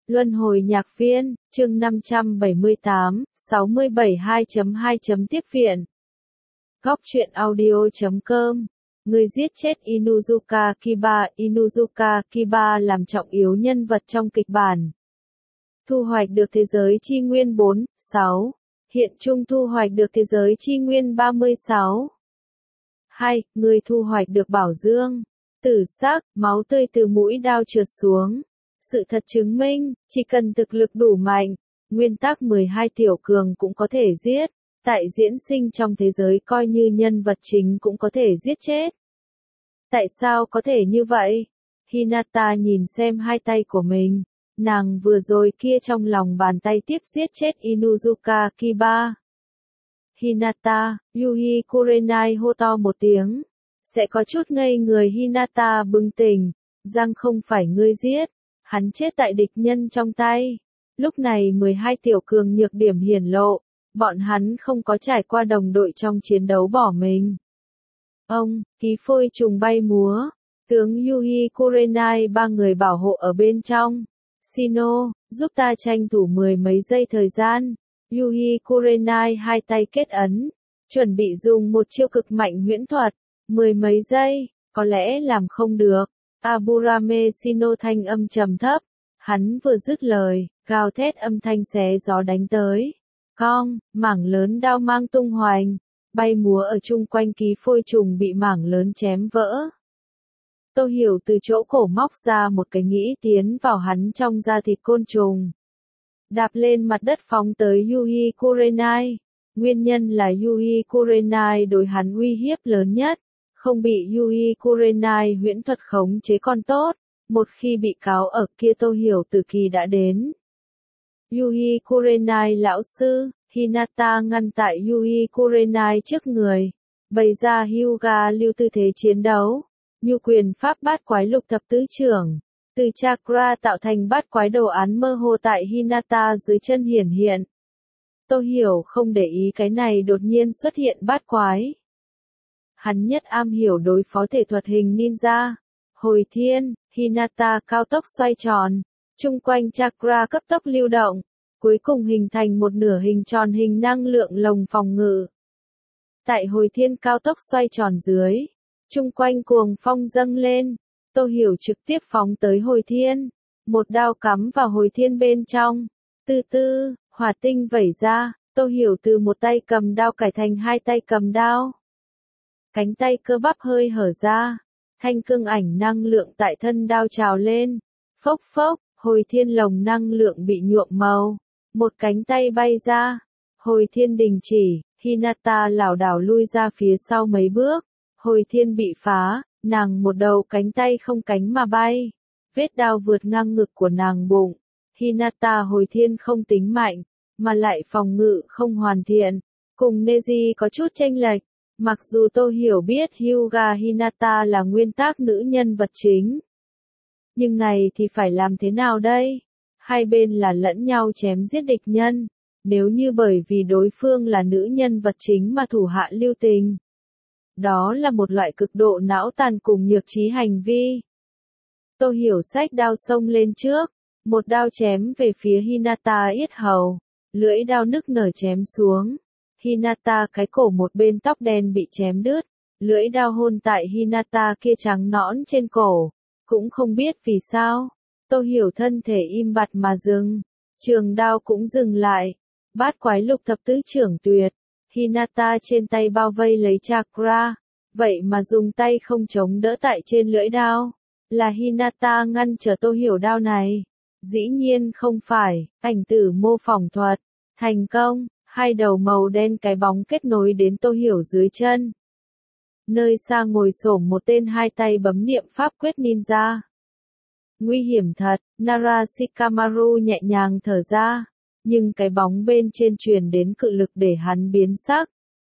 Luân hồi nhạc viên, chương 578, 67 2.2. Tiếp viện. Góc truyện audio.com. Người giết chết Inuzuka Kiba. Inuzuka Kiba làm trọng yếu nhân vật trong kịch bản. Thu hoạch được thế giới chi nguyên 4, 6. Hiện Trung thu hoạch được thế giới chi nguyên 36. 2. Người thu hoạch được bảo dương. Tử sắc, máu tươi từ mũi đao trượt xuống. Sự thật chứng minh, chỉ cần thực lực đủ mạnh, nguyên tắc 12 tiểu cường cũng có thể giết, tại diễn sinh trong thế giới coi như nhân vật chính cũng có thể giết chết. Tại sao có thể như vậy? Hinata nhìn xem hai tay của mình, nàng vừa rồi kia trong lòng bàn tay tiếp giết chết Inuzuka Kiba. Hinata, Yuhi Kurenai hô to một tiếng, sẽ có chút ngây người. Hinata bừng tỉnh, rằng không phải ngươi giết. Hắn chết tại địch nhân trong tay. Lúc này 12 tiểu cường nhược điểm hiển lộ, bọn hắn không có trải qua đồng đội trong chiến đấu bỏ mình. Ông, ký phôi trùng bay múa, tướng Yuhi Kurenai ba người bảo hộ ở bên trong. Shino, giúp ta tranh thủ mười mấy giây thời gian. Yuhi Kurenai hai tay kết ấn, chuẩn bị dùng một chiêu cực mạnh huyễn thuật. Mười mấy giây, có lẽ làm không được. Aburame Shino thanh âm trầm thấp, hắn vừa dứt lời, gào thét âm thanh xé gió đánh tới. Cong, mảng lớn đao mang tung hoành, bay múa ở chung quanh ký phôi trùng bị mảng lớn chém vỡ. Tô Hiểu từ chỗ cổ móc ra một cái nghĩ tiến vào hắn trong da thịt côn trùng. Đạp lên mặt đất phóng tới Yuhi Kurenai. Nguyên nhân là Yuhi Kurenai đối hắn uy hiếp lớn nhất. Không bị Yuhi Kurenai huyễn thuật khống chế còn tốt, một khi bị cáo ở kia Tô Hiểu từ kỳ đã đến. Yuhi Kurenai lão sư, Hinata ngăn tại Yuhi Kurenai trước người, bày ra Hyuga lưu tư thế chiến đấu, nhu quyền pháp bát quái lục thập tứ trưởng, từ chakra tạo thành bát quái đồ án mơ hồ tại Hinata dưới chân hiển hiện. Tô Hiểu không để ý cái này đột nhiên xuất hiện bát quái. Hắn nhất am hiểu đối phó thể thuật hình ninja. Hồi thiên, Hinata cao tốc xoay tròn, chung quanh chakra cấp tốc lưu động, cuối cùng hình thành một nửa hình tròn hình năng lượng lồng phòng ngự. Tại hồi thiên cao tốc xoay tròn dưới, chung quanh cuồng phong dâng lên, Tô Hiểu trực tiếp phóng tới hồi thiên, một đao cắm vào hồi thiên bên trong, từ từ, hỏa tinh vẩy ra, Tô Hiểu từ một tay cầm đao cải thành hai tay cầm đao. Cánh tay cơ bắp hơi hở ra, thanh cương ảnh năng lượng tại thân đao trào lên, phốc phốc, hồi thiên lồng năng lượng bị nhuộm màu, một cánh tay bay ra, hồi thiên đình chỉ, Hinata lảo đảo lui ra phía sau mấy bước, hồi thiên bị phá, nàng một đầu cánh tay không cánh mà bay, vết đao vượt ngang ngực của nàng bụng, Hinata hồi thiên không tính mạnh, mà lại phòng ngự không hoàn thiện, cùng Neji có chút chênh lệch. Mặc dù Tô Hiểu biết Hyuga Hinata là nguyên tác nữ nhân vật chính. Nhưng này thì phải làm thế nào đây? Hai bên là lẫn nhau chém giết địch nhân. Nếu như bởi vì đối phương là nữ nhân vật chính mà thủ hạ lưu tình. Đó là một loại cực độ não tàn cùng nhược trí hành vi. Tô Hiểu xách đao xông lên trước. Một đao chém về phía Hinata yết hầu. Lưỡi đao nức nở chém xuống. Hinata cái cổ một bên tóc đen bị chém đứt, lưỡi đao hôn tại Hinata kia trắng nõn trên cổ, cũng không biết vì sao, Tô Hiểu thân thể im bặt mà dừng, trường đao cũng dừng lại, bát quái lục thập tứ trưởng tuyệt, Hinata trên tay bao vây lấy chakra, vậy mà dùng tay không chống đỡ tại trên lưỡi đao, là Hinata ngăn trở Tô Hiểu đao này, dĩ nhiên không phải, ảnh tử mô phỏng thuật, thành công. Hai đầu màu đen cái bóng kết nối đến Tô Hiểu dưới chân. Nơi xa ngồi xổm một tên hai tay bấm niệm pháp quyết ninja. Nguy hiểm thật, Nara Shikamaru nhẹ nhàng thở ra, nhưng cái bóng bên trên truyền đến cự lực để hắn biến sắc.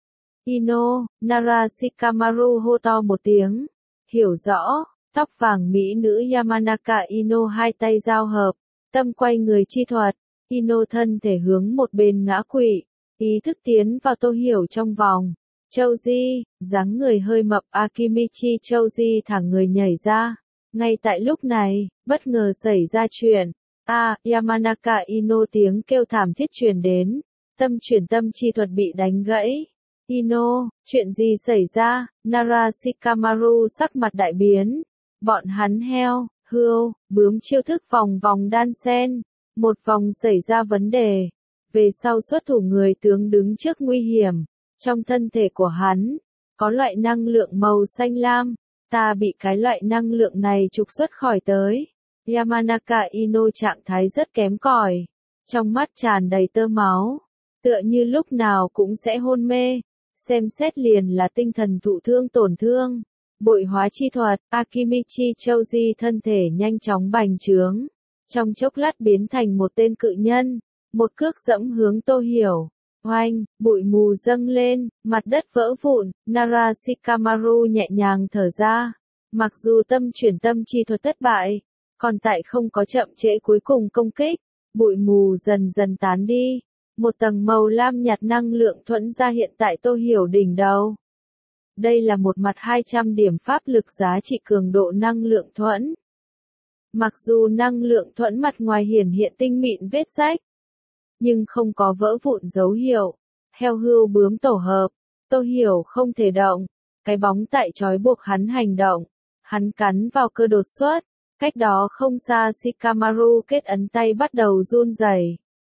Ino, Nara Shikamaru hô to một tiếng, hiểu rõ, tóc vàng mỹ nữ Yamanaka Ino hai tay giao hợp, tâm quay người chi thuật. Ino thân thể hướng một bên ngã quỵ, ý thức tiến vào Tô Hiểu trong vòng. Chouji, dáng người hơi mập Akimichi Chouji thả người nhảy ra. Ngay tại lúc này, bất ngờ xảy ra chuyện. Yamanaka Ino, tiếng kêu thảm thiết truyền đến. Tâm chuyển tâm chi thuật bị đánh gãy. Ino, chuyện gì xảy ra? Nara Shikamaru sắc mặt đại biến. Bọn hắn heo, hươu, bướm chiêu thức vòng vòng đan xen. Một vòng xảy ra vấn đề. Về sau xuất thủ người tướng đứng trước nguy hiểm. Trong thân thể của hắn, có loại năng lượng màu xanh lam. Ta bị cái loại năng lượng này trục xuất khỏi tới. Yamanaka Ino trạng thái rất kém cỏi. Trong mắt tràn đầy tơ máu. Tựa như lúc nào cũng sẽ hôn mê. Xem xét liền là tinh thần thụ thương tổn thương. Bội hóa chi thuật, Akimichi Choji thân thể nhanh chóng bành trướng. Trong chốc lát biến thành một tên cự nhân. Một cước dẫm hướng Tô Hiểu. Oanh, bụi mù dâng lên, mặt đất vỡ vụn, Nara Shikamaru nhẹ nhàng thở ra. Mặc dù tâm chuyển tâm chi thuật thất bại, còn tại không có chậm trễ cuối cùng công kích, bụi mù dần dần tán đi. Một tầng màu lam nhạt năng lượng thuẫn ra hiện tại Tô Hiểu đỉnh đầu. Đây là một mặt 200 điểm pháp lực giá trị cường độ năng lượng thuẫn. Mặc dù năng lượng thuẫn mặt ngoài hiển hiện tinh mịn vết rách, nhưng không có vỡ vụn dấu hiệu. Heo hươu bướm tổ hợp, Tô Hiểu không thể động. Cái bóng tại trói buộc hắn hành động. Hắn cắn vào cơ đột xuất. Cách đó không xa Shikamaru kết ấn tay bắt đầu run rẩy.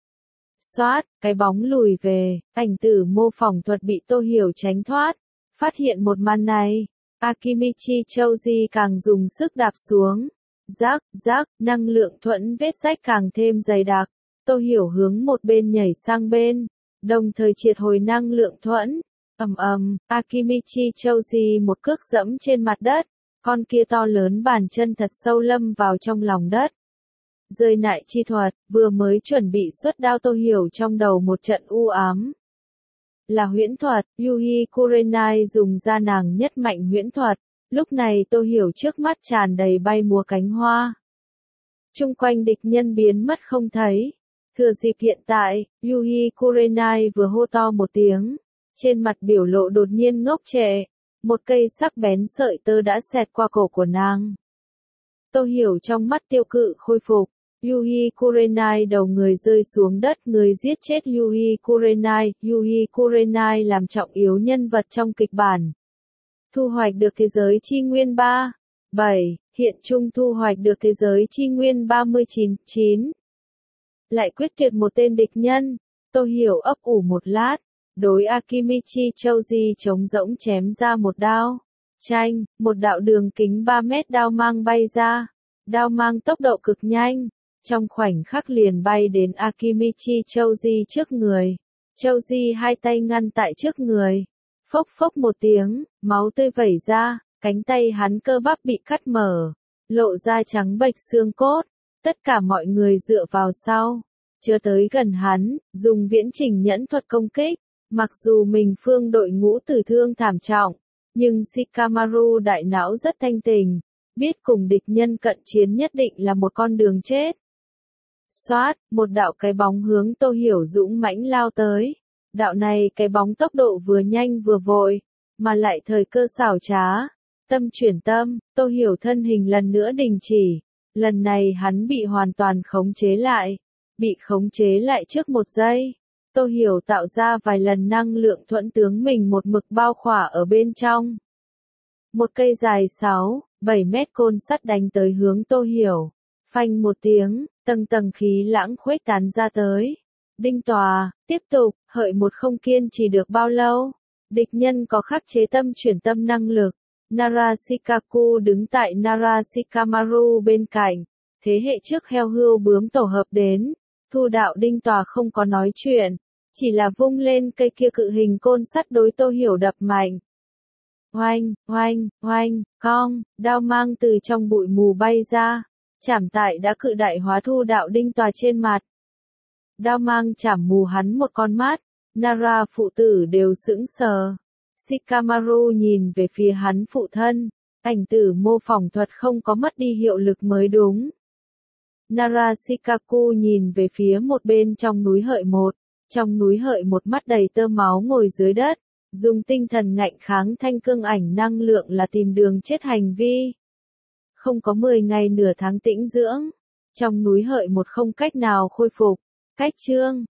Xoát, cái bóng lùi về, ảnh tử mô phỏng thuật bị Tô Hiểu tránh thoát. Phát hiện một màn này, Akimichi Choji càng dùng sức đạp xuống. Rắc, rắc, năng lượng thuẫn vết rách càng thêm dày đặc. Tô Hiểu hướng một bên nhảy sang bên, đồng thời triệt hồi năng lượng thuẫn. Akimichi Choji một cước dẫm trên mặt đất, con kia to lớn bàn chân thật sâu lâm vào trong lòng đất. Rơi nại chi thuật, vừa mới chuẩn bị xuất đao Tô Hiểu trong đầu một trận u ám. Là huyễn thuật, Yuhi Kurenai dùng ra nàng nhất mạnh huyễn thuật, lúc này Tô Hiểu trước mắt tràn đầy bay múa cánh hoa. Chung quanh địch nhân biến mất không thấy. Thừa dịp hiện tại, Yuhi Kurenai vừa hô to một tiếng, trên mặt biểu lộ đột nhiên ngốc trệ, một cây sắc bén sợi tơ đã xẹt qua cổ của nàng. Tô Hiểu trong mắt tiêu cự khôi phục, Yuhi Kurenai đầu người rơi xuống đất, người giết chết Yuhi Kurenai làm trọng yếu nhân vật trong kịch bản. Thu hoạch được thế giới chi nguyên 7, hiện trung thu hoạch được thế giới chi nguyên 39. Lại quyết tuyệt một tên địch nhân, Tô Hiểu ấp ủ một lát, đối Akimichi Choji trống rỗng chém ra một đao. Chanh, một đạo đường kính 3 mét đao mang bay ra, đao mang tốc độ cực nhanh, trong khoảnh khắc liền bay đến Akimichi Choji trước người. Choji hai tay ngăn tại trước người, phốc phốc một tiếng, máu tươi vẩy ra, cánh tay hắn cơ bắp bị cắt mở, lộ ra trắng bệch xương cốt. Tất cả mọi người dựa vào sau, chưa tới gần hắn, dùng viễn trình nhẫn thuật công kích. Mặc dù mình phương đội ngũ tử thương thảm trọng, nhưng Shikamaru đại não rất thanh tình, biết cùng địch nhân cận chiến nhất định là một con đường chết. Xoát, một đạo cái bóng hướng Tô Hiểu dũng mãnh lao tới. Đạo này cái bóng tốc độ vừa nhanh vừa vội, mà lại thời cơ xảo trá. Tâm chuyển tâm, Tô Hiểu thân hình lần nữa đình chỉ. Lần này hắn bị hoàn toàn khống chế lại. Bị khống chế lại trước một giây. Tô Hiểu tạo ra vài lần năng lượng thuẫn tướng mình một mực bao khỏa ở bên trong. Một cây dài 6-7 mét côn sắt đánh tới hướng Tô Hiểu. Phanh một tiếng, tầng tầng khí lãng khuếch tán ra tới. Đinh tòa, tiếp tục, hợi một không kiên trì được bao lâu. Địch nhân có khắc chế tâm chuyển tâm năng lực. Nara Shikaku đứng tại Nara Shikamaru bên cạnh. Thế hệ trước heo hươu bướm tổ hợp đến. Thu đạo đinh tòa không có nói chuyện. Chỉ là vung lên cây kia cự hình côn sắt đối Tô Hiểu đập mạnh. Oanh, oanh, oanh, cong, đao mang từ trong bụi mù bay ra. Chảm tại đã cự đại hóa thu đạo đinh tòa trên mặt. Đao mang chảm mù hắn một con mắt. Nara phụ tử đều sững sờ. Shikamaru nhìn về phía hắn phụ thân. Ảnh tử mô phỏng thuật không có mất đi hiệu lực mới đúng. Nara Shikaku nhìn về phía một bên trong núi hợi một. Trong núi hợi một mắt đầy tơ máu ngồi dưới đất. Dùng tinh thần ngạnh kháng thanh cương ảnh năng lượng là tìm đường chết hành vi. Không có 10 ngày nửa tháng tĩnh dưỡng. Trong núi hợi một không cách nào khôi phục. Cách chương